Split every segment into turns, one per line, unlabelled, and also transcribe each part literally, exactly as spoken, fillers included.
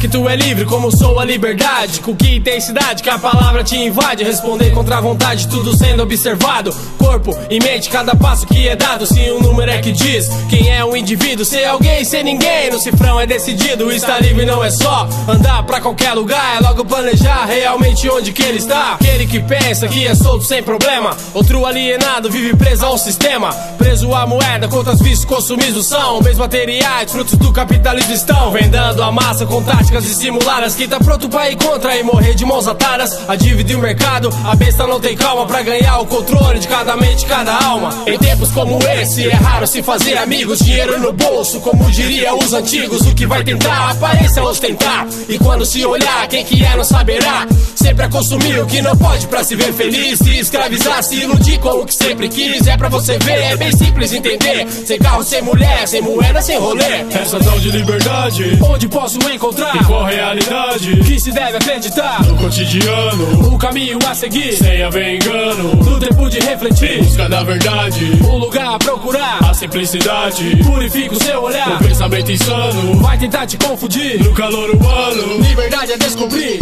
que tu é livre como sou a liberdade. Com que intensidade que a palavra te invade. Responder contra a vontade, tudo sendo observado. Corpo e mente, cada passo que é dado. Se um número é que diz quem é um indivíduo. Ser alguém, ser ninguém, no cifrão é decidido. Estar livre não é só andar pra qualquer lugar, é logo planejar realmente onde que ele está. Aquele que pensa que é solto sem problema. Outro alienado vive preso ao sistema. Preso à moeda, contra os vícios consumidos são. Bens materiais, frutos do capitalismo estão vendando a massa com táticas dissimuladas. Que tá pronto pra ir contra e morrer de mãos atadas. A dívida e o mercado, a besta não tem calma pra ganhar o controle de cada mente, cada alma. Em tempos como esse é raro se fazer amigos. Dinheiro no bolso, como diriam os antigos. O que vai tentar, aparência ostentar. E quando se olhar, quem que é não saberá. Sempre a consumir o que não pode pra se ver feliz. Se escravizar, se iludir com o que sempre quis. É pra você ver, é bem simples entender. Sem carro, sem mulher, sem moeda, sem rolê.
Essa tal de liberdade,
onde posso encontrar
e qual realidade
que se deve acreditar
no cotidiano,
o caminho a seguir,
sem haver engano,
no tempo de refletir,
em busca da verdade,
um lugar a procurar,
a simplicidade,
purifica o seu olhar.
O pensamento insano
vai tentar te confundir,
no calor humano,
liberdade a descobrir.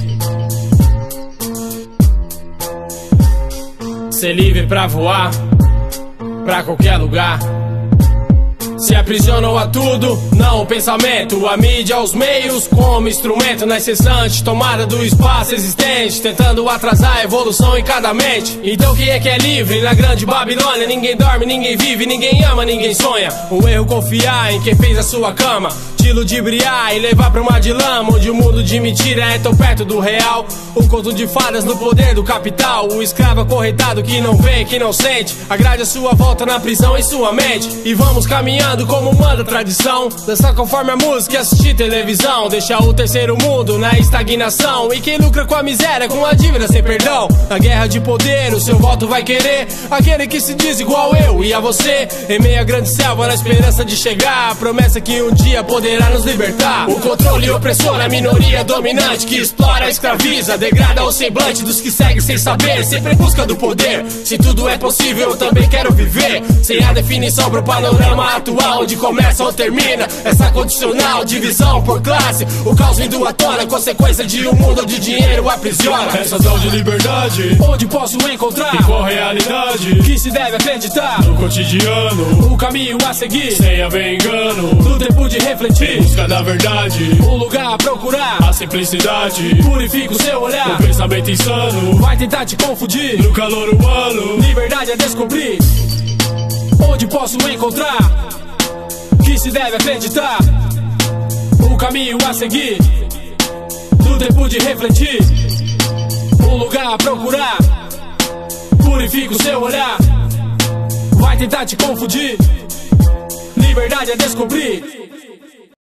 Ser livre pra voar pra qualquer lugar. Se aprisionam a tudo, não o pensamento. A mídia, os meios como instrumento na incessante tomada do espaço existente, tentando atrasar a evolução em cada mente. Então quem é que é livre na grande Babilônia? Ninguém dorme, ninguém vive, ninguém ama, ninguém sonha. O erro confiar em quem fez a sua cama, te ludibriar e levar pra uma de lama, onde o mundo de mentira é tão perto do real. O conto de fadas no poder do capital. O escravo acorrentado que não vê, que não sente. Agrade a sua volta na prisão em sua mente. E vamos caminhando como manda a tradição. Dançar conforme a música e assistir televisão. Deixar o terceiro mundo na estagnação. E quem lucra com a miséria, com a dívida sem perdão. Na guerra de poder, o seu voto vai querer aquele que se diz igual eu e a você. Em meio à grande selva, na esperança de chegar. A promessa que um dia poderá nos libertar. O controle opressor, a minoria dominante que explora, escraviza, degrada o semblante dos que seguem sem saber, sempre em busca do poder. Se tudo é possível, eu também quero viver sem a definição pro panorama atual. Onde começa ou termina essa condicional divisão por classe. O caos vindo à tona, consequência de um mundo onde dinheiro aprisiona.
Essa tal de liberdade,
onde posso encontrar
e qual realidade
que se deve acreditar
no cotidiano,
o caminho a seguir,
sem haver engano,
no tempo de refletir,
em busca da verdade,
um lugar a procurar,
a simplicidade,
purifica o seu olhar.
O pensamento insano
vai tentar te confundir,
no calor humano,
liberdade a descobrir. Onde posso encontrar que se deve acreditar, o caminho a seguir, no tempo de refletir, um lugar a procurar, purifica o seu olhar, vai tentar te confundir, liberdade a descobrir.